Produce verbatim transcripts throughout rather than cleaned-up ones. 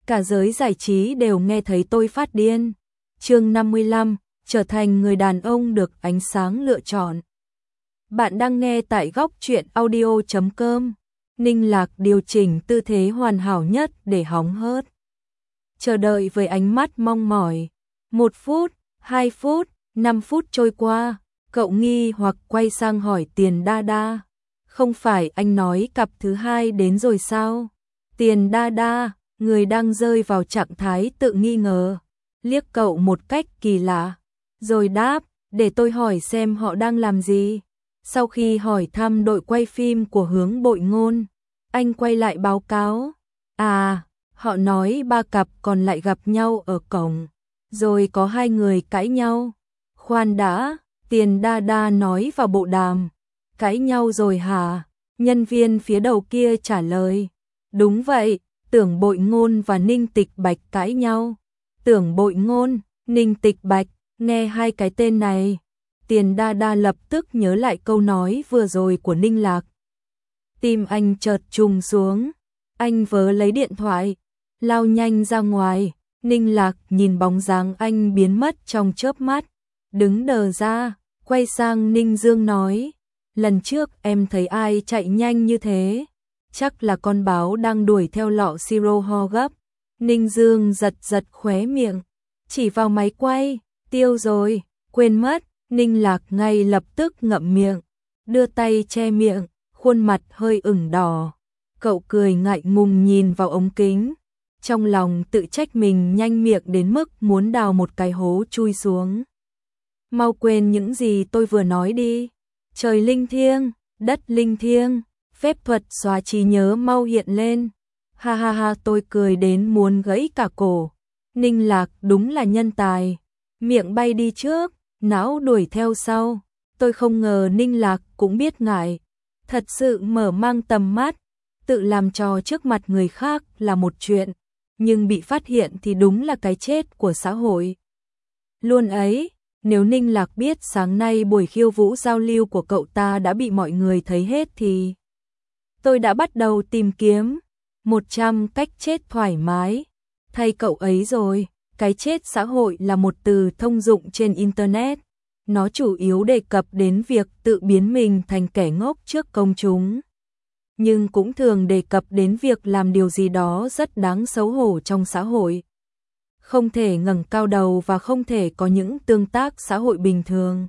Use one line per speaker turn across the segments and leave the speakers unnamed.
cả giới giải trí đều nghe thấy tôi phát điên. Chương năm mươi lăm, trở thành người đàn ông được ánh sáng lựa chọn. Bạn đang nghe tại góc truyện audio chấm com. Ninh Lạc điều chỉnh tư thế hoàn hảo nhất để hóng hớt. Chờ đợi với ánh mắt mong mỏi. Một phút, hai phút, năm phút trôi qua, cậu nghi hoặc quay sang hỏi Tiền Đa Đa. Không phải anh nói cặp thứ hai đến rồi sao? Tiền Đa Đa, người đang rơi vào trạng thái tự nghi ngờ, liếc cậu một cách kỳ lạ, rồi đáp, để tôi hỏi xem họ đang làm gì. Sau khi hỏi thăm đội quay phim của Hướng Bội Ngôn, anh quay lại báo cáo, à, họ nói ba cặp còn lại gặp nhau ở cổng, rồi có hai người cãi nhau. Khoan đã, Tiền Đa Đa nói vào bộ đàm, cãi nhau rồi hả? Nhân viên phía đầu kia trả lời, đúng vậy, Tưởng Bội Ngôn và Ninh Tịch Bạch cãi nhau. Tưởng Bội Ngôn, Ninh Tịch Bạch, nghe hai cái tên này, Tiền Đa Đa lập tức nhớ lại câu nói vừa rồi của Ninh Lạc. Tim anh chợt trùng xuống, anh vớ lấy điện thoại, lao nhanh ra ngoài. Ninh Lạc nhìn bóng dáng anh biến mất trong chớp mắt, đứng đờ ra, quay sang Ninh Dương nói, lần trước em thấy ai chạy nhanh như thế? Chắc là con báo đang đuổi theo lọ siro ho gấp. Ninh Dương giật giật khóe miệng, chỉ vào máy quay, tiêu rồi, quên mất. Ninh Lạc ngay lập tức ngậm miệng, đưa tay che miệng, khuôn mặt hơi ửng đỏ. Cậu cười ngại ngùng nhìn vào ống kính, trong lòng tự trách mình nhanh miệng đến mức muốn đào một cái hố chui xuống. Mau quên những gì tôi vừa nói đi. Trời linh thiêng, đất linh thiêng, phép thuật xóa trí nhớ mau hiện lên. Ha ha ha, tôi cười đến muốn gãy cả cổ. Ninh Lạc đúng là nhân tài, miệng bay đi trước, não đuổi theo sau. Tôi không ngờ Ninh Lạc cũng biết ngại, thật sự mở mang tầm mắt. Tự làm trò trước mặt người khác là một chuyện, nhưng bị phát hiện thì đúng là cái chết của xã hội. Luôn ấy, nếu Ninh Lạc biết sáng nay buổi khiêu vũ giao lưu của cậu ta đã bị mọi người thấy hết thì tôi đã bắt đầu tìm kiếm một trăm cách chết thoải mái thay cậu ấy rồi. Cái chết xã hội là một từ thông dụng trên Internet. Nó chủ yếu đề cập đến việc tự biến mình thành kẻ ngốc trước công chúng, nhưng cũng thường đề cập đến việc làm điều gì đó rất đáng xấu hổ trong xã hội. Không thể ngẩng cao đầu và không thể có những tương tác xã hội bình thường.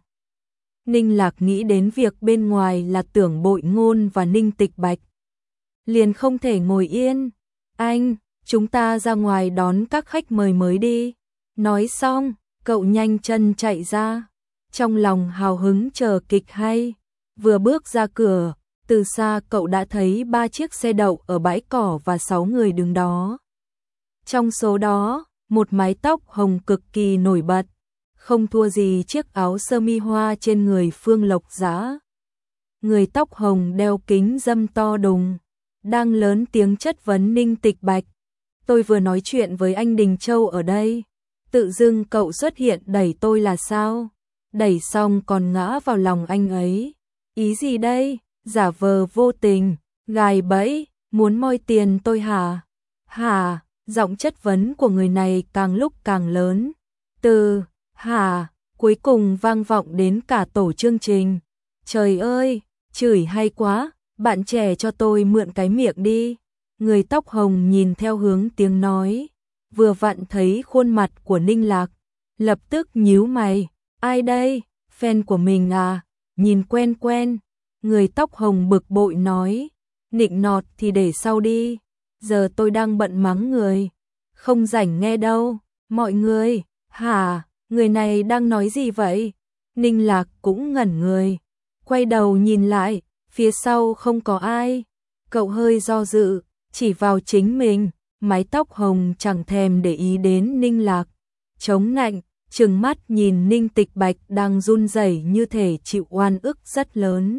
Ninh Lạc nghĩ đến việc bên ngoài là Tưởng Bội Ngôn và Ninh Tịch Bạch, liền không thể ngồi yên. Anh, chúng ta ra ngoài đón các khách mời mới đi. Nói xong, cậu nhanh chân chạy ra, trong lòng hào hứng chờ kịch hay. Vừa bước ra cửa, từ xa cậu đã thấy ba chiếc xe đậu ở bãi cỏ và sáu người đứng đó. Trong số đó, một mái tóc hồng cực kỳ nổi bật, không thua gì chiếc áo sơ mi hoa trên người Phương Lộc Dã. Người tóc hồng đeo kính râm to đùng, đang lớn tiếng chất vấn Ninh Tịch Bạch. Tôi vừa nói chuyện với anh Đình Châu ở đây, tự dưng cậu xuất hiện đẩy tôi là sao? Đẩy xong còn ngã vào lòng anh ấy. Ý gì đây? Giả vờ vô tình, gài bẫy, muốn moi tiền tôi hả? Hả? Giọng chất vấn của người này càng lúc càng lớn. Từ hả cuối cùng vang vọng đến cả tổ chương trình. Trời ơi, chửi hay quá, bạn trẻ cho tôi mượn cái miệng đi. Người tóc hồng nhìn theo hướng tiếng nói, vừa vặn thấy khuôn mặt của Ninh Lạc, lập tức nhíu mày. Ai đây? Fan của mình à? Nhìn quen quen. Người tóc hồng bực bội nói, nịnh nọt thì để sau đi, giờ tôi đang bận mắng người, không rảnh nghe đâu. Mọi người, hả, người này đang nói gì vậy? Ninh Lạc cũng ngẩn người, quay đầu nhìn lại, phía sau không có ai. Cậu hơi do dự, chỉ vào chính mình. Mái tóc hồng chẳng thèm để ý đến Ninh Lạc, chống nạnh, trừng mắt nhìn Ninh Tịch Bạch đang run rẩy như thể chịu oan ức rất lớn.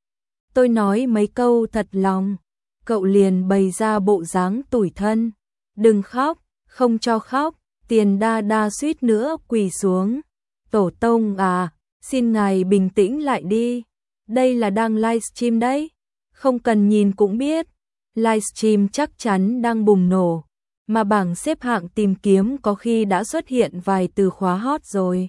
Tôi nói mấy câu thật lòng, cậu liền bày ra bộ dáng tủi thân. Đừng khóc, không cho khóc. Tiền Đa Đa suýt nữa quỳ xuống. Tổ tông à, xin ngài bình tĩnh lại đi. Đây là đang livestream đấy, không cần nhìn cũng biết. Livestream chắc chắn đang bùng nổ. mà bảng xếp hạng tìm kiếm có khi đã xuất hiện vài từ khóa hot rồi.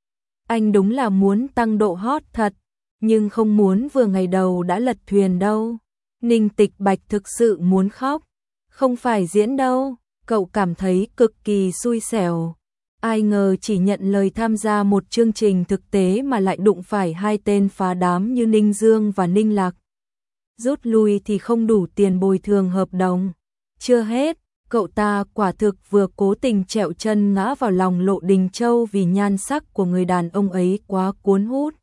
Anh đúng là muốn tăng độ hot thật, nhưng không muốn vừa ngày đầu đã lật thuyền đâu. Ninh Tịch Bạch thực sự muốn khóc, không phải diễn đâu, cậu cảm thấy cực kỳ xui xẻo. Ai ngờ chỉ nhận lời tham gia một chương trình thực tế mà lại đụng phải hai tên phá đám như Ninh Dương và Ninh Lạc. Rút lui thì không đủ tiền bồi thường hợp đồng. Chưa hết, cậu ta quả thực vừa cố tình trẹo chân ngã vào lòng Lộ Đình Châu vì nhan sắc của người đàn ông ấy quá cuốn hút.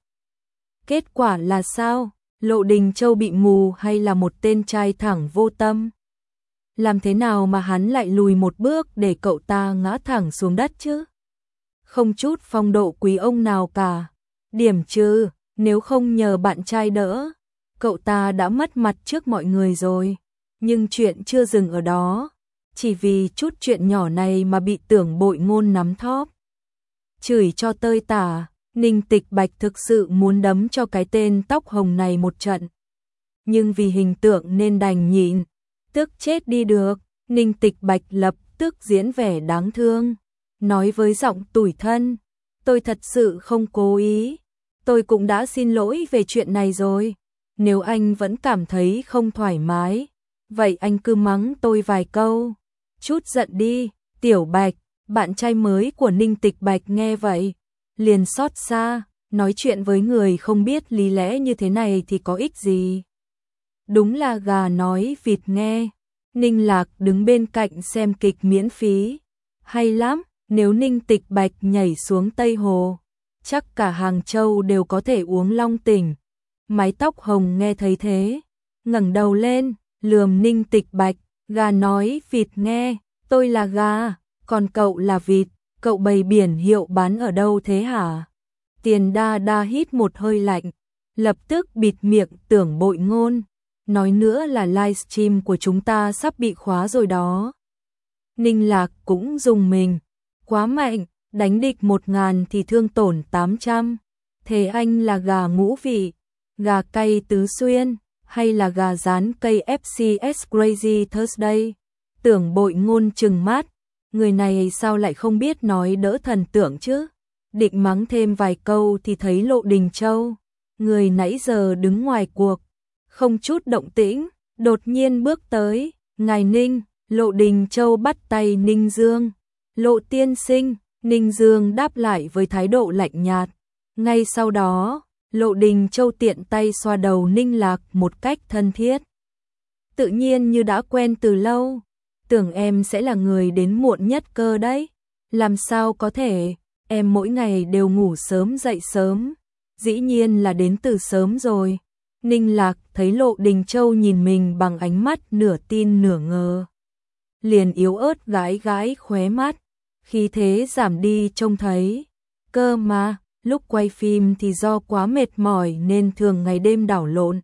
Kết quả là sao? Lộ Đình Châu bị mù hay là một tên trai thẳng vô tâm? Làm thế nào mà hắn lại lùi một bước để cậu ta ngã thẳng xuống đất chứ? Không chút phong độ quý ông nào cả. Điểm trừ, nếu không nhờ bạn trai đỡ, cậu ta đã mất mặt trước mọi người rồi. Nhưng chuyện chưa dừng ở đó. Chỉ vì chút chuyện nhỏ này mà bị Tưởng Bội Ngôn nắm thóp. Chửi cho tơi tả, Ninh Tịch Bạch thực sự muốn đấm cho cái tên tóc hồng này một trận. Nhưng vì hình tượng nên đành nhịn. Tức chết đi được, Ninh Tịch Bạch lập tức diễn vẻ đáng thương. Nói với giọng tủi thân, tôi thật sự không cố ý. Tôi cũng đã xin lỗi về chuyện này rồi. Nếu anh vẫn cảm thấy không thoải mái, vậy anh cứ mắng tôi vài câu. Chút giận đi, Tiểu Bạch. Bạn trai mới của Ninh Tịch Bạch nghe vậy, liền xót xa, nói chuyện với người không biết lý lẽ như thế này thì có ích gì. Đúng là gà nói vịt nghe. Ninh Lạc đứng bên cạnh xem kịch miễn phí. Hay lắm, nếu Ninh Tịch Bạch nhảy xuống Tây Hồ, chắc cả Hàng Châu đều có thể uống long tỉnh. Mái tóc hồng nghe thấy thế, ngẩng đầu lên, lườm Ninh Tịch Bạch, gà nói vịt nghe, tôi là gà, còn cậu là vịt, cậu bày biển hiệu bán ở đâu thế hả? Tiền Đa Đa hít một hơi lạnh, lập tức bịt miệng Tưởng Bội Ngôn, nói nữa là livestream của chúng ta sắp bị khóa rồi đó. Ninh Lạc cũng dùng mình, quá mạnh, đánh địch một ngàn thì thương tổn tám trăm. Thế anh là gà ngũ vị, gà cay tứ xuyên, hay là gà rán cây ép xê ét Crazy Thursday? Tưởng Bội Ngôn trừng mắt, người này sao lại không biết nói đỡ thần tượng chứ? Định mắng thêm vài câu thì thấy Lộ Đình Châu, người nãy giờ đứng ngoài cuộc, không chút động tĩnh, đột nhiên bước tới, ngài Ninh. Lộ Đình Châu bắt tay Ninh Dương. Lộ tiên sinh, Ninh Dương đáp lại với thái độ lạnh nhạt. Ngay sau đó, Lộ Đình Châu tiện tay xoa đầu Ninh Lạc một cách thân thiết. Tự nhiên như đã quen từ lâu. Tưởng em sẽ là người đến muộn nhất cơ đấy. Làm sao có thể, em mỗi ngày đều ngủ sớm dậy sớm. Dĩ nhiên là đến từ sớm rồi. Ninh Lạc thấy Lộ Đình Châu nhìn mình bằng ánh mắt nửa tin nửa ngờ. Liền yếu ớt gái gái khóe mắt, khí thế giảm đi trông thấy. Cơ mà, lúc quay phim thì do quá mệt mỏi nên thường ngày đêm đảo lộn.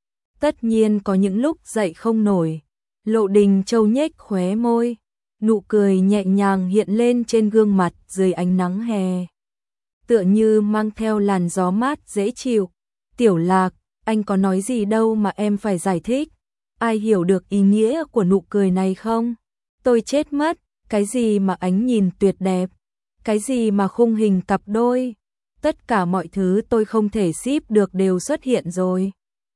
Tất nhiên có những lúc dậy không nổi. Lộ Đình Châu nhếch khóe môi, nụ cười nhẹ nhàng hiện lên trên gương mặt dưới ánh nắng hè. Tựa như mang theo làn gió mát dễ chịu. Tiểu Lạc, anh có nói gì đâu mà em phải giải thích. Ai hiểu được ý nghĩa của nụ cười này không? Tôi chết mất, cái gì mà ánh nhìn tuyệt đẹp, cái gì mà khung hình cặp đôi, tất cả mọi thứ tôi không thể ship được đều xuất hiện rồi.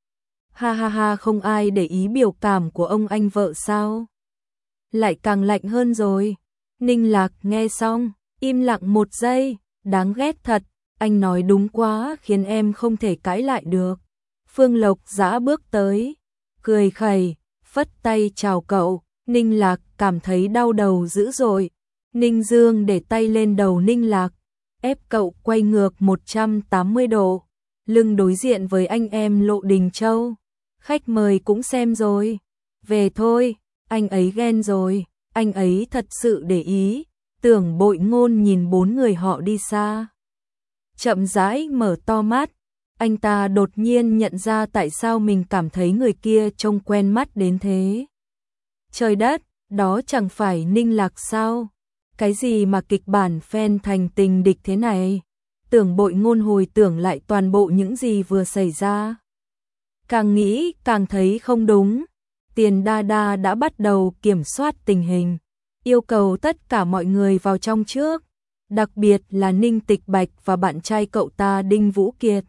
Ha ha ha, không ai để ý biểu cảm của ông anh vợ sao? Lại càng lạnh hơn rồi. Ninh Lạc nghe xong, im lặng một giây, đáng ghét thật, anh nói đúng quá khiến em không thể cãi lại được. Phương Lộc Dã bước tới, cười khẩy, phất tay chào cậu. Ninh Lạc cảm thấy đau đầu dữ dội. Ninh Dương để tay lên đầu Ninh Lạc, ép cậu quay ngược một trăm tám mươi độ, lưng đối diện với anh em Lộ Đình Châu. Khách mời cũng xem rồi. Về thôi, anh ấy ghen rồi, anh ấy thật sự để ý. Tưởng Bội Ngôn nhìn bốn người họ đi xa, chậm rãi mở to mắt. Anh ta đột nhiên nhận ra tại sao mình cảm thấy người kia trông quen mắt đến thế. Trời đất, đó chẳng phải Ninh Lạc sao? Cái gì mà kịch bản fan thành tình địch thế này? Tưởng Bội Ngôn hồi tưởng lại toàn bộ những gì vừa xảy ra. Càng nghĩ càng thấy không đúng. Tiền Đa Đa đã bắt đầu kiểm soát tình hình. yêu cầu tất cả mọi người vào trong trước, đặc biệt là Ninh Tịch Bạch và bạn trai cậu ta Đinh Vũ Kiệt.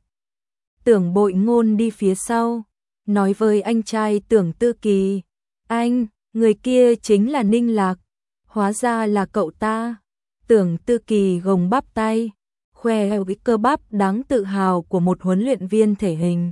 Tưởng Bội Ngôn đi phía sau, nói với anh trai Tưởng Tư Kỳ, anh, người kia chính là Ninh Lạc, hóa ra là cậu ta. Tưởng Tư Kỳ gồng bắp tay, khoe cái cơ bắp đáng tự hào của một huấn luyện viên thể hình.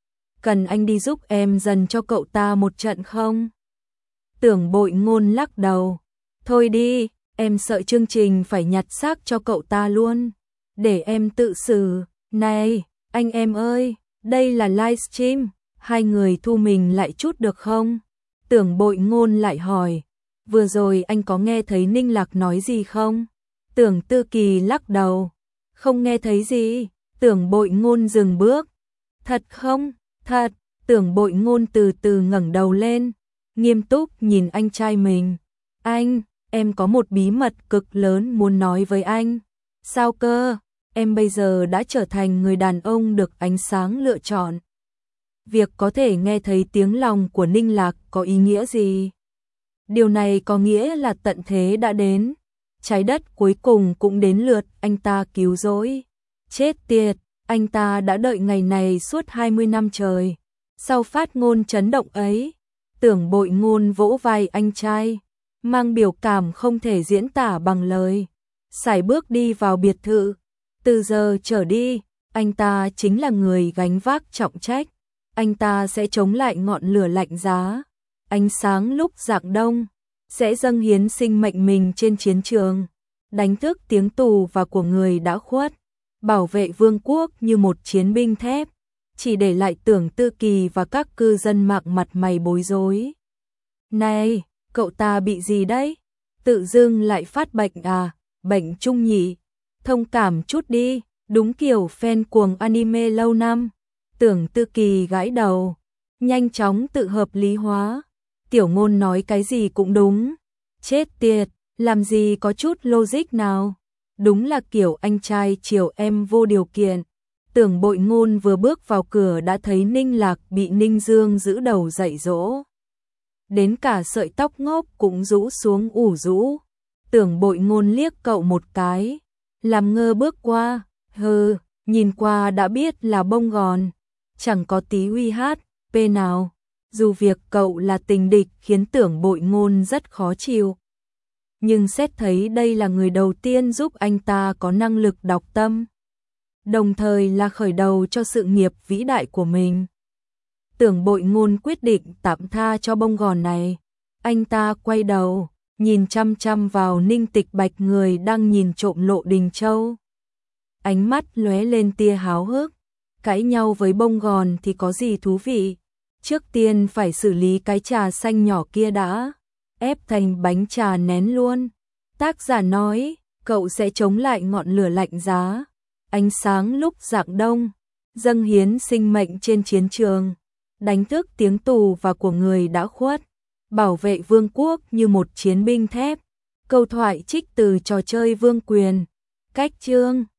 Cần anh đi giúp em dần cho cậu ta một trận không? Tưởng Bội Ngôn lắc đầu, thôi đi, em sợ chương trình phải nhặt xác cho cậu ta luôn, để em tự xử. Này, anh em ơi, đây là livestream, hai người thu mình lại chút được không? Tưởng Bội Ngôn lại hỏi, vừa rồi anh có nghe thấy Ninh Lạc nói gì không? Tưởng Tư Kỳ lắc đầu, không nghe thấy gì. Tưởng Bội Ngôn dừng bước, thật không? Thật. Tưởng Bội Ngôn từ từ ngẩng đầu lên, nghiêm túc nhìn anh trai mình. Anh, em có một bí mật cực lớn muốn nói với anh. Sao cơ? Em bây giờ đã trở thành người đàn ông được ánh sáng lựa chọn. Việc có thể nghe thấy tiếng lòng của Ninh Lạc có ý nghĩa gì? Điều này có nghĩa là tận thế đã đến. Trái đất cuối cùng cũng đến lượt anh ta cứu rỗi. Chết tiệt, anh ta đã đợi ngày này suốt hai mươi năm trời. Sau phát ngôn chấn động ấy, Tưởng Bội Ngôn vỗ vai anh trai, mang biểu cảm không thể diễn tả bằng lời. Sải bước đi vào biệt thự. Từ giờ trở đi, anh ta chính là người gánh vác trọng trách. Anh ta sẽ chống lại ngọn lửa lạnh giá, ánh sáng lúc rạng đông, sẽ dâng hiến sinh mệnh mình trên chiến trường, đánh thức tiếng tù và của người đã khuất, bảo vệ vương quốc như một chiến binh thép, chỉ để lại Tưởng Tư Kỳ và các cư dân mạng mặt mày bối rối. Này, cậu ta bị gì đấy? Tự dưng lại phát bệnh à? Bệnh chung nhỉ? Thông cảm chút đi, đúng kiểu fan cuồng anime lâu năm. Tưởng Tư Kỳ gãi đầu, nhanh chóng tự hợp lý hóa. Tiểu Ngôn nói cái gì cũng đúng. Chết tiệt, làm gì có chút logic nào. Đúng là kiểu anh trai chiều em vô điều kiện. Tưởng Bội Ngôn vừa bước vào cửa đã thấy Ninh Lạc bị Ninh Dương giữ đầu dạy dỗ. Đến cả sợi tóc ngốc cũng rũ xuống ủ rũ. Tưởng Bội Ngôn liếc cậu một cái, làm ngơ bước qua, hừ, nhìn qua đã biết là bông gòn, chẳng có tí uy hát, pê nào. Dù việc cậu là tình địch khiến Tưởng Bội Ngôn rất khó chịu. Nhưng xét thấy đây là người đầu tiên giúp anh ta có năng lực đọc tâm, đồng thời là khởi đầu cho sự nghiệp vĩ đại của mình. Tưởng Bội Ngôn quyết định tạm tha cho bông gòn này. Anh ta quay đầu, nhìn chăm chăm vào Ninh Tịch Bạch người đang nhìn trộm Lộ Đình Châu. Ánh mắt lóe lên tia háo hức, cãi nhau với bông gòn thì có gì thú vị. Trước tiên phải xử lý cái trà xanh nhỏ kia đã, ép thành bánh trà nén luôn. Tác giả nói, cậu sẽ chống lại ngọn lửa lạnh giá, ánh sáng lúc rạng đông, dâng hiến sinh mệnh trên chiến trường, đánh thức tiếng tù và của người đã khuất, bảo vệ vương quốc như một chiến binh thép. Câu thoại trích từ trò chơi Vương Quyền. Cách chương